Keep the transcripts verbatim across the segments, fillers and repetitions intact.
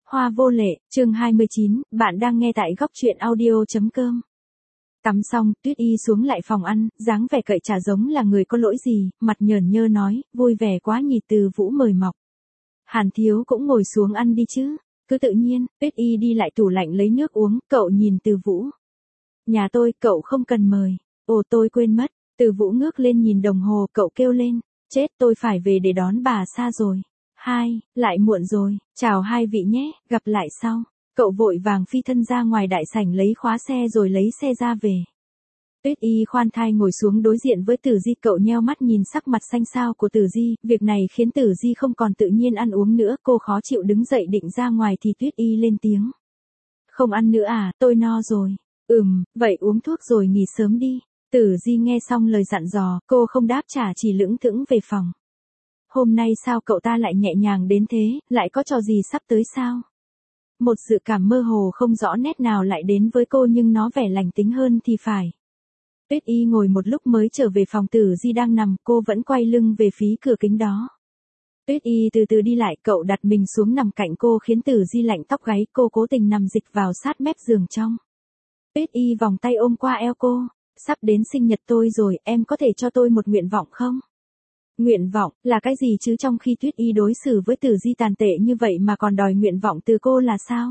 Hoa vô lệ, chương hai mươi chín, bạn đang nghe tại góc truyện audio.com. Tắm xong, Tuyết Y xuống lại phòng ăn, dáng vẻ cậy chả giống là người có lỗi gì, mặt nhởn nhơ nói, vui vẻ quá nhỉ. Từ Vũ mời mọc. Hàn Thiếu cũng ngồi xuống ăn đi chứ. Cứ tự nhiên, Tuyết Y đi lại tủ lạnh lấy nước uống, cậu nhìn Từ Vũ. Nhà tôi, cậu không cần mời. Ồ, tôi quên mất. Từ Vũ ngước lên nhìn đồng hồ, cậu kêu lên. Chết, tôi phải về để đón bà Sa rồi. Hai, lại muộn rồi, chào hai vị nhé, gặp lại sau. Cậu vội vàng phi thân ra ngoài đại sảnh lấy khóa xe rồi lấy xe ra về. Tuyết Y khoan thai ngồi xuống đối diện với Tử Di, cậu nheo mắt nhìn sắc mặt xanh xao của Tử Di, việc này khiến Tử Di không còn tự nhiên ăn uống nữa, cô khó chịu đứng dậy định ra ngoài thì Tuyết Y lên tiếng. Không ăn nữa à, tôi no rồi. Ừm, vậy uống thuốc rồi nghỉ sớm đi. Tử Di nghe xong lời dặn dò, cô không đáp trả chỉ lững thững về phòng. Hôm nay sao cậu ta lại nhẹ nhàng đến thế, lại có trò gì sắp tới sao? Một dự cảm mơ hồ không rõ nét nào lại đến với cô nhưng nó vẻ lành tính hơn thì phải. Tuyết Y ngồi một lúc mới trở về phòng Tử Di đang nằm, cô vẫn quay lưng về phía cửa kính đó. Tuyết Y từ từ đi lại, cậu đặt mình xuống nằm cạnh cô khiến Tử Di lạnh tóc gáy, cô cố tình nằm dịch vào sát mép giường trong. Tuyết Y vòng tay ôm qua eo cô, sắp đến sinh nhật tôi rồi, em có thể cho tôi một nguyện vọng không? Nguyện vọng, là cái gì chứ? Trong khi Tuyết Y đối xử với Tử Di tàn tệ như vậy mà còn đòi nguyện vọng từ cô là sao?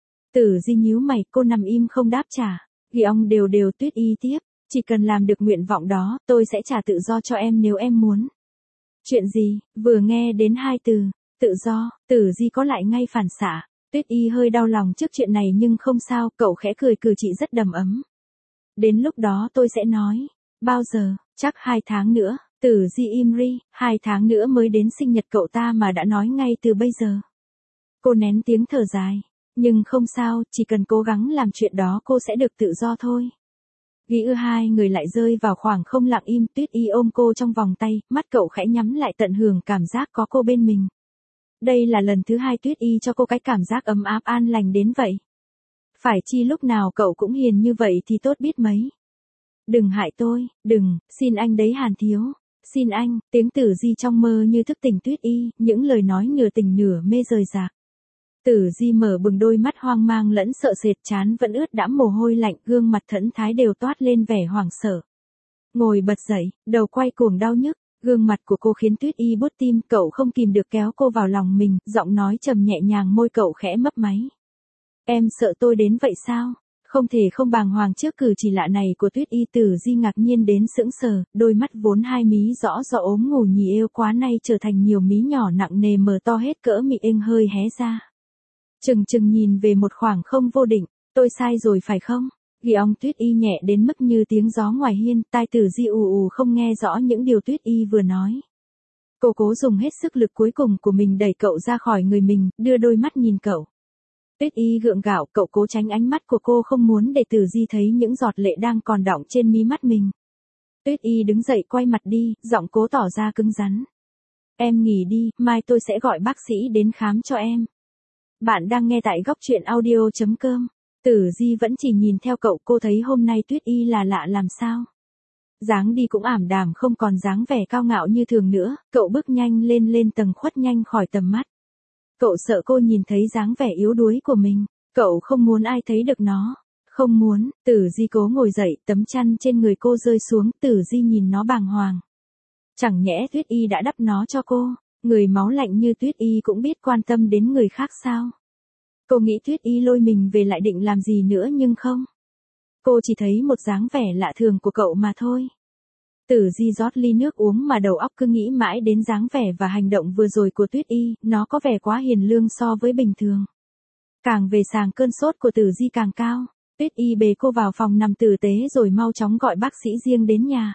Tử Di nhíu mày, cô nằm im không đáp trả. Ghi ông đều đều. Tuyết Y tiếp, chỉ cần làm được nguyện vọng đó, tôi sẽ trả tự do cho em nếu em muốn. Chuyện gì? Vừa nghe đến hai từ, tự do, Tử Di có lại ngay phản xạ. Tuyết Y hơi đau lòng trước chuyện này nhưng không sao, cậu khẽ cười, cử chỉ rất đầm ấm. Đến lúc đó tôi sẽ nói. Bao giờ? Chắc hai tháng nữa. Tử Di im ri, hai tháng nữa mới đến sinh nhật cậu ta mà đã nói ngay từ bây giờ. Cô nén tiếng thở dài. Nhưng không sao, chỉ cần cố gắng làm chuyện đó cô sẽ được tự do thôi. Ghi ư hai người lại rơi vào khoảng không lặng im, Tuyết Y ôm cô trong vòng tay, mắt cậu khẽ nhắm lại tận hưởng cảm giác có cô bên mình. Đây là lần thứ hai Tuyết Y cho cô cái cảm giác ấm áp an lành đến vậy. Phải chi lúc nào cậu cũng hiền như vậy thì tốt biết mấy. Đừng hại tôi, đừng, xin anh đấy Hàn Thiếu. Xin anh, tiếng Tử Di trong mơ như thức tỉnh Tuyết Y, những lời nói nửa tỉnh nửa mê rời rạc. Tử Di mở bừng đôi mắt hoang mang lẫn sợ sệt, trán vẫn ướt đẫm mồ hôi lạnh, gương mặt thẫn thái đều toát lên vẻ hoảng sợ. Ngồi bật dậy, đầu quay cuồng đau nhức, gương mặt của cô khiến Tuyết Y buốt tim, cậu không kìm được kéo cô vào lòng mình, giọng nói trầm nhẹ nhàng, môi cậu khẽ mấp máy. Em sợ tôi đến vậy sao? Không thể không bàng hoàng trước cử chỉ lạ này của Tuyết Y. Tử Di ngạc nhiên đến sững sờ, đôi mắt vốn hai mí rõ rõ ốm ngủ nhì êu quá nay trở thành nhiều mí nhỏ nặng nề mở to hết cỡ mị inh hơi hé ra. Chừng chừng nhìn về một khoảng không vô định, tôi sai rồi phải không? Ghi ông. Tuyết Y nhẹ đến mức như tiếng gió ngoài hiên, tai Tử Di ù ù không nghe rõ những điều Tuyết Y vừa nói. Cô cố dùng hết sức lực cuối cùng của mình đẩy cậu ra khỏi người mình, đưa đôi mắt nhìn cậu. Tuyết Y gượng gạo, cậu cố tránh ánh mắt của cô không muốn để Tử Di thấy những giọt lệ đang còn đọng trên mí mắt mình. Tuyết Y đứng dậy quay mặt đi, giọng cố tỏ ra cứng rắn. Em nghỉ đi, mai tôi sẽ gọi bác sĩ đến khám cho em. Bạn đang nghe tại góc truyện audio.com. Tử Di vẫn chỉ nhìn theo cậu, cô thấy hôm nay Tuyết Y là lạ làm sao. Dáng đi cũng ảm đạm không còn dáng vẻ cao ngạo như thường nữa, cậu bước nhanh lên lên tầng khuất nhanh khỏi tầm mắt. Cậu sợ cô nhìn thấy dáng vẻ yếu đuối của mình, cậu không muốn ai thấy được nó, không muốn. Tử Di cố ngồi dậy, tấm chăn trên người cô rơi xuống, Tử Di nhìn nó bàng hoàng. Chẳng nhẽ Tuyết Y đã đắp nó cho cô, người máu lạnh như Tuyết Y cũng biết quan tâm đến người khác sao? Cô nghĩ Tuyết Y lôi mình về lại định làm gì nữa nhưng không. Cô chỉ thấy một dáng vẻ lạ thường của cậu mà thôi. Tử Di rót ly nước uống mà đầu óc cứ nghĩ mãi đến dáng vẻ và hành động vừa rồi của Tuyết Y, nó có vẻ quá hiền lương so với bình thường. Càng về sàng cơn sốt của Tử Di càng cao, Tuyết Y bế cô vào phòng nằm tử tế rồi mau chóng gọi bác sĩ riêng đến nhà.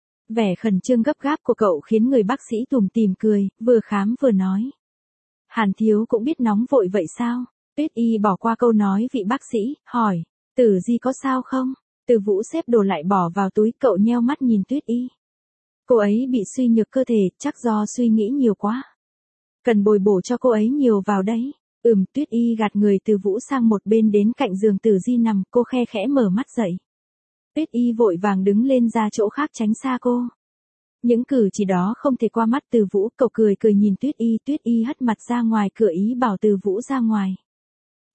Vẻ khẩn trương gấp gáp của cậu khiến người bác sĩ tủm tỉm cười, vừa khám vừa nói. Hàn Thiếu cũng biết nóng vội vậy sao? Tuyết Y bỏ qua câu nói vị bác sĩ, hỏi, Tử Di có sao không? Từ Vũ xếp đồ lại bỏ vào túi, cậu nheo mắt nhìn Tuyết Y. Cô ấy bị suy nhược cơ thể, chắc do suy nghĩ nhiều quá. Cần bồi bổ cho cô ấy nhiều vào đấy. Ừm. Tuyết Y gạt người Từ Vũ sang một bên đến cạnh giường Tử Di nằm, cô khe khẽ mở mắt dậy. Tuyết Y vội vàng đứng lên ra chỗ khác tránh xa cô. Những cử chỉ đó không thể qua mắt Từ Vũ, cậu cười cười nhìn Tuyết Y, Tuyết Y hất mặt ra ngoài cửa ý bảo Từ Vũ ra ngoài.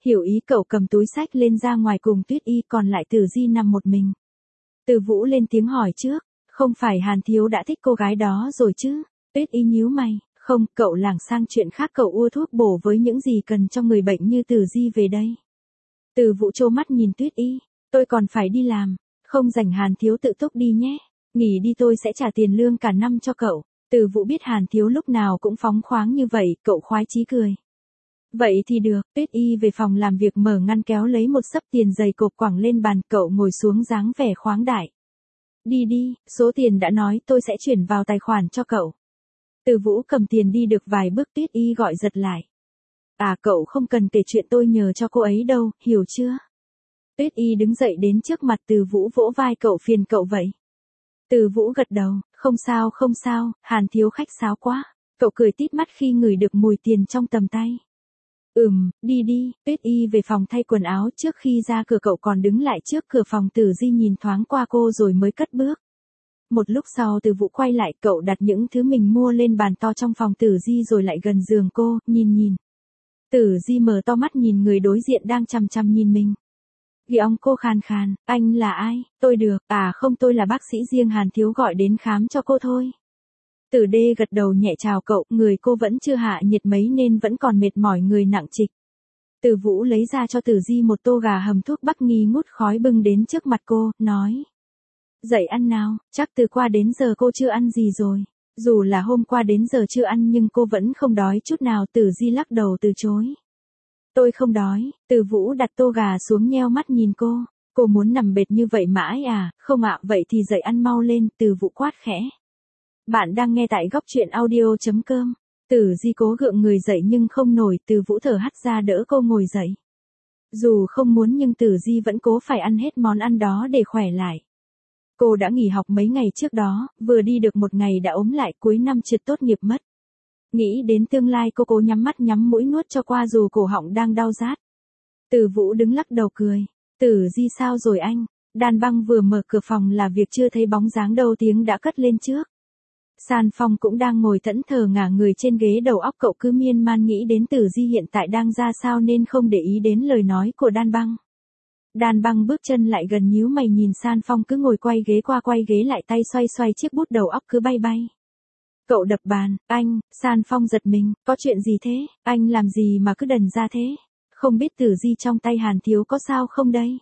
Hiểu ý cậu cầm túi xách lên ra ngoài cùng Tuyết Y, còn lại Tử Di nằm một mình. Từ Vũ lên tiếng hỏi trước, không phải Hàn Thiếu đã thích cô gái đó rồi chứ? Tuyết Y nhíu mày, không, cậu lảng sang chuyện khác, cậu ua thuốc bổ với những gì cần cho người bệnh như Tử Di về đây. Từ Vũ trố mắt nhìn Tuyết Y, tôi còn phải đi làm, không rảnh, Hàn Thiếu tự túc đi nhé, nghỉ đi tôi sẽ trả tiền lương cả năm cho cậu. Từ Vũ biết Hàn Thiếu lúc nào cũng phóng khoáng như vậy, cậu khoái chí cười. Vậy thì được, Tuyết Y về phòng làm việc mở ngăn kéo lấy một xấp tiền dày cộp quẳng lên bàn, cậu ngồi xuống dáng vẻ khoáng đại. Đi đi, số tiền đã nói tôi sẽ chuyển vào tài khoản cho cậu. Từ Vũ cầm tiền đi được vài bước, Tuyết Y gọi giật lại. À, cậu không cần kể chuyện tôi nhờ cho cô ấy đâu, hiểu chưa? Tuyết Y đứng dậy đến trước mặt Từ Vũ vỗ vai, cậu phiền cậu vậy. Từ Vũ gật đầu, không sao không sao, Hàn Thiếu khách sáo quá. Cậu cười tít mắt khi ngửi được mùi tiền trong tầm tay. Ừm, đi đi, Tuyết Y về phòng thay quần áo, trước khi ra cửa cậu còn đứng lại trước cửa phòng Tử Di nhìn thoáng qua cô rồi mới cất bước. Một lúc sau Từ Vũ quay lại, cậu đặt những thứ mình mua lên bàn to trong phòng Tử Di rồi lại gần giường cô, nhìn nhìn. Tử Di mở to mắt nhìn người đối diện đang chằm chằm nhìn mình. Ghi ong cô khàn khàn, anh là ai? Tôi được, à không, tôi là bác sĩ riêng Hàn Thiếu gọi đến khám cho cô thôi. Tử Đê gật đầu nhẹ chào cậu, người cô vẫn chưa hạ nhiệt mấy nên vẫn còn mệt mỏi người nặng trịch. Từ Vũ lấy ra cho Tử Di một tô gà hầm thuốc bắc nghi ngút khói bưng đến trước mặt cô, nói. Dậy ăn nào, chắc từ qua đến giờ cô chưa ăn gì rồi. Dù là hôm qua đến giờ chưa ăn nhưng cô vẫn không đói chút nào. Tử Di lắc đầu từ chối. Tôi không đói. Từ Vũ đặt tô gà xuống nheo mắt nhìn cô. Cô muốn nằm bệt như vậy mãi à? Không ạ, vậy thì dậy ăn mau lên. Từ Vũ quát khẽ. Bạn đang nghe tại góc truyện audio.com. Tử Di cố gượng người dậy nhưng không nổi. Từ Vũ thở hắt ra đỡ cô ngồi dậy. Dù không muốn nhưng Tử Di vẫn cố phải ăn hết món ăn đó để khỏe lại. Cô đã nghỉ học mấy ngày trước đó, vừa đi được một ngày đã ốm lại, cuối năm trượt tốt nghiệp mất. Nghĩ đến tương lai cô cố nhắm mắt nhắm mũi nuốt cho qua dù cổ họng đang đau rát. Từ Vũ đứng lắc đầu cười. Tử Di sao rồi anh? Đan Băng vừa mở cửa phòng là việc chưa thấy bóng dáng đâu tiếng đã cất lên trước. San Phong cũng đang ngồi thẫn thờ ngả người trên ghế, đầu óc cậu cứ miên man nghĩ đến Tử Di hiện tại đang ra sao nên không để ý đến lời nói của Đan Băng. Đan Băng bước chân lại gần, nhíu mày nhìn San Phong cứ ngồi quay ghế qua quay ghế lại, tay xoay xoay chiếc bút, đầu óc cứ bay bay. Cậu đập bàn, anh, San Phong giật mình, có chuyện gì thế, anh làm gì mà cứ đần ra thế, không biết Tử Di trong tay Hàn Thiếu có sao không đây?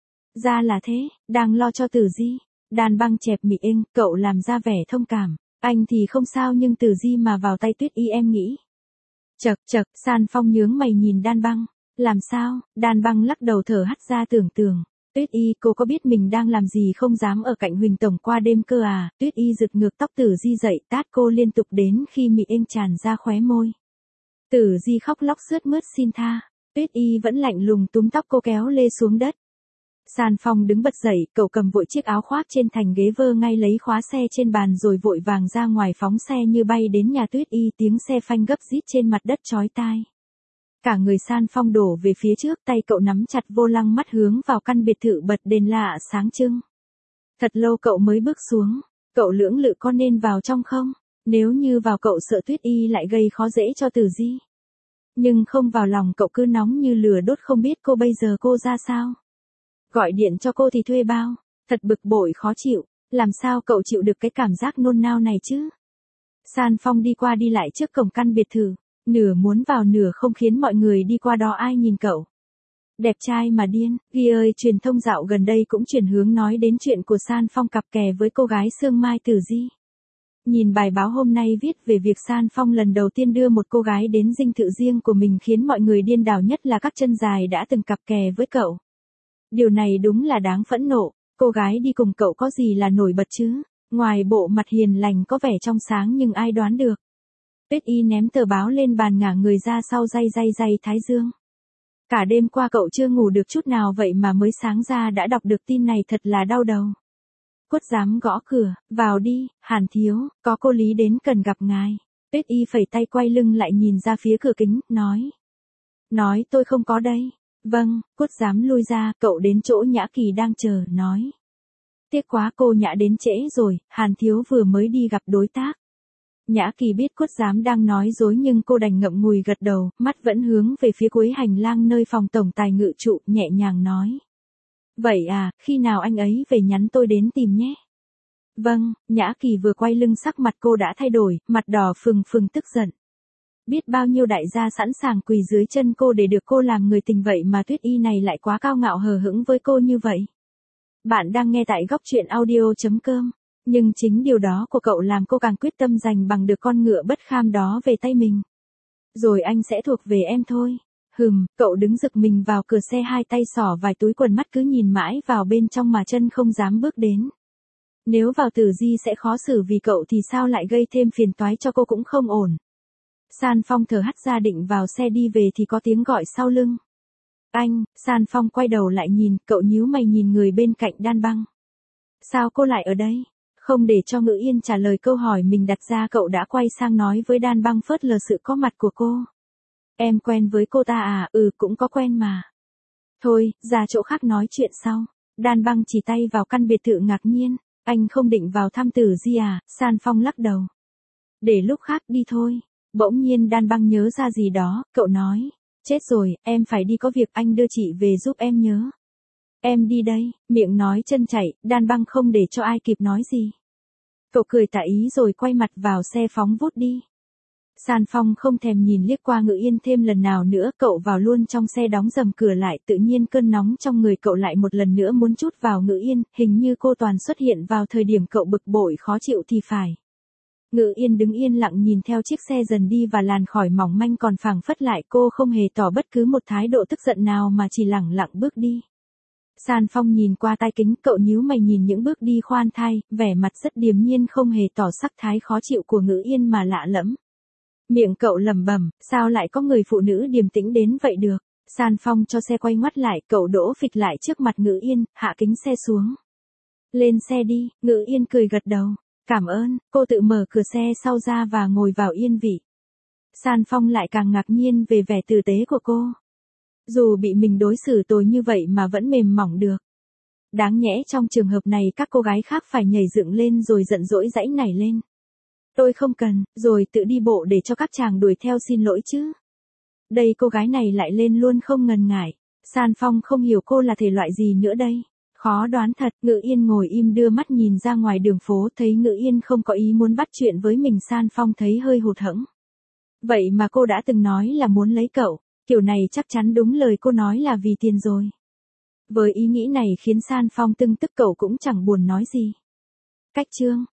Ra là thế, đang lo cho Tử Di. Đan Băng chẹp miệng inh, cậu làm ra vẻ thông cảm, anh thì không sao nhưng Tử Di mà vào tay Tuyết Y em nghĩ. Chậc chậc, San Phong nhướng mày nhìn Đan Băng. Làm sao? Đan Băng lắc đầu thở hắt ra tưởng tượng. Tuyết Y, cô có biết mình đang làm gì không, dám ở cạnh Huỳnh Tổng qua đêm cơ à? Tuyết Y giật ngược tóc Tử Di dậy, tát cô liên tục đến khi mị êm tràn ra khóe môi. Tử Di khóc lóc sướt mướt xin tha. Tuyết Y vẫn lạnh lùng túm tóc cô kéo lê xuống đất. San Phong đứng bật dậy, cậu cầm vội chiếc áo khoác trên thành ghế, vơ ngay lấy khóa xe trên bàn rồi vội vàng ra ngoài phóng xe như bay đến nhà Tuyết Y, tiếng xe phanh gấp rít trên mặt đất chói tai. Cả người San Phong đổ về phía trước, tay cậu nắm chặt vô lăng, mắt hướng vào căn biệt thự bật đèn lạ sáng trưng. Thật lâu cậu mới bước xuống, cậu lưỡng lự có nên vào trong không? Nếu như vào cậu sợ Tuyết Y lại gây khó dễ cho Tử Di. Nhưng không vào lòng cậu cứ nóng như lửa đốt, không biết cô bây giờ cô ra sao. Gọi điện cho cô thì thuê bao, thật bực bội khó chịu, làm sao cậu chịu được cái cảm giác nôn nao này chứ? San Phong đi qua đi lại trước cổng căn biệt thự. Nửa muốn vào nửa không, khiến mọi người đi qua đó ai nhìn cậu. Đẹp trai mà điên, Ghi ơi, truyền thông dạo gần đây cũng chuyển hướng nói đến chuyện của San Phong cặp kè với cô gái Sương Mai Tử Di. Nhìn bài báo hôm nay viết về việc San Phong lần đầu tiên đưa một cô gái đến dinh thự riêng của mình, khiến mọi người điên đảo, nhất là các chân dài đã từng cặp kè với cậu. Điều này đúng là đáng phẫn nộ, cô gái đi cùng cậu có gì là nổi bật chứ, ngoài bộ mặt hiền lành có vẻ trong sáng nhưng ai đoán được. Tuyết Y ném tờ báo lên bàn, ngả người ra sau day day day thái dương. Cả đêm qua cậu chưa ngủ được chút nào vậy mà mới sáng ra đã đọc được tin này, thật là đau đầu. Quất dám gõ cửa, vào đi, Hàn Thiếu, có cô Lý đến cần gặp ngài. Tuyết Y phẩy tay quay lưng lại nhìn ra phía cửa kính, nói. Nói tôi không có đây. Vâng, Quất dám lui ra, cậu đến chỗ Nhã Kỳ đang chờ, nói. Tiếc quá cô Nhã đến trễ rồi, Hàn Thiếu vừa mới đi gặp đối tác. Nhã Kỳ biết Cốt Giám đang nói dối nhưng cô đành ngậm ngùi gật đầu, mắt vẫn hướng về phía cuối hành lang nơi phòng tổng tài ngự trụ, nhẹ nhàng nói. Vậy à, khi nào anh ấy về nhắn tôi đến tìm nhé. Vâng, Nhã Kỳ vừa quay lưng sắc mặt cô đã thay đổi, mặt đỏ phừng phừng tức giận. Biết bao nhiêu đại gia sẵn sàng quỳ dưới chân cô để được cô làm người tình vậy mà Tuyết Y này lại quá cao ngạo hờ hững với cô như vậy. Bạn đang nghe tại góc truyện audio.com. Nhưng chính điều đó của cậu làm cô càng quyết tâm giành bằng được con ngựa bất kham đó về tay mình. Rồi anh sẽ thuộc về em thôi. Hừm, cậu đứng rực mình vào cửa xe, hai tay xỏ vài túi quần, mắt cứ nhìn mãi vào bên trong mà chân không dám bước đến. Nếu vào Tử Di sẽ khó xử vì cậu thì sao lại gây thêm phiền toái cho cô cũng không ổn. San Phong thở hắt ra định vào xe đi về thì có tiếng gọi sau lưng. Anh, San Phong quay đầu lại nhìn, cậu nhíu mày nhìn người bên cạnh Đan Băng. Sao cô lại ở đây? Không để cho Ngữ Yên trả lời câu hỏi mình đặt ra, cậu đã quay sang nói với Đan Băng phớt lờ sự có mặt của cô. Em quen với cô ta à? Ừ, cũng có quen mà. Thôi, ra chỗ khác nói chuyện sau. Đan Băng chỉ tay vào căn biệt thự ngạc nhiên. Anh không định vào thăm Tử Di à? San Phong lắc đầu. Để lúc khác đi thôi. Bỗng nhiên Đan Băng nhớ ra gì đó, cậu nói. Chết rồi, em phải đi có việc, anh đưa chị về giúp em nhớ. Em đi đây, miệng nói chân chạy, Đan Băng không để cho ai kịp nói gì. Cậu cười tà ý rồi quay mặt vào xe phóng vút đi. San Phong không thèm nhìn liếc qua Ngữ Yên thêm lần nào nữa, cậu vào luôn trong xe đóng dầm cửa lại, tự nhiên cơn nóng trong người cậu lại một lần nữa muốn trút vào Ngữ Yên, hình như cô toàn xuất hiện vào thời điểm cậu bực bội khó chịu thì phải. Ngữ Yên đứng yên lặng nhìn theo chiếc xe dần đi và làn khói mỏng manh còn phảng phất lại, cô không hề tỏ bất cứ một thái độ tức giận nào mà chỉ lẳng lặng bước đi. San Phong nhìn qua tai kính, cậu nhíu mày nhìn những bước đi khoan thai, vẻ mặt rất điềm nhiên không hề tỏ sắc thái khó chịu của Ngữ Yên mà lạ lẫm. Miệng cậu lẩm bẩm, sao lại có người phụ nữ điềm tĩnh đến vậy được. San Phong cho xe quay ngoắt lại, cậu đỗ phịch lại trước mặt Ngữ Yên, hạ kính xe xuống. Lên xe đi, Ngữ Yên cười gật đầu. Cảm ơn, cô tự mở cửa xe sau ra và ngồi vào yên vị. San Phong lại càng ngạc nhiên về vẻ tử tế của cô. Dù bị mình đối xử tồi như vậy mà vẫn mềm mỏng được. Đáng nhẽ trong trường hợp này các cô gái khác phải nhảy dựng lên rồi giận dỗi giãy nảy lên. Tôi không cần, rồi tự đi bộ để cho các chàng đuổi theo xin lỗi chứ. Đây cô gái này lại lên luôn không ngần ngại. San Phong không hiểu cô là thể loại gì nữa đây. Khó đoán thật. Ngữ Yên ngồi im đưa mắt nhìn ra ngoài đường phố, thấy Ngữ Yên không có ý muốn bắt chuyện với mình, San Phong thấy hơi hụt hẫng. Vậy mà cô đã từng nói là muốn lấy cậu, kiểu này chắc chắn đúng lời cô nói là vì tiền rồi. Với ý nghĩ này khiến San Phong tưng tức, cậu cũng chẳng buồn nói gì. Cách chương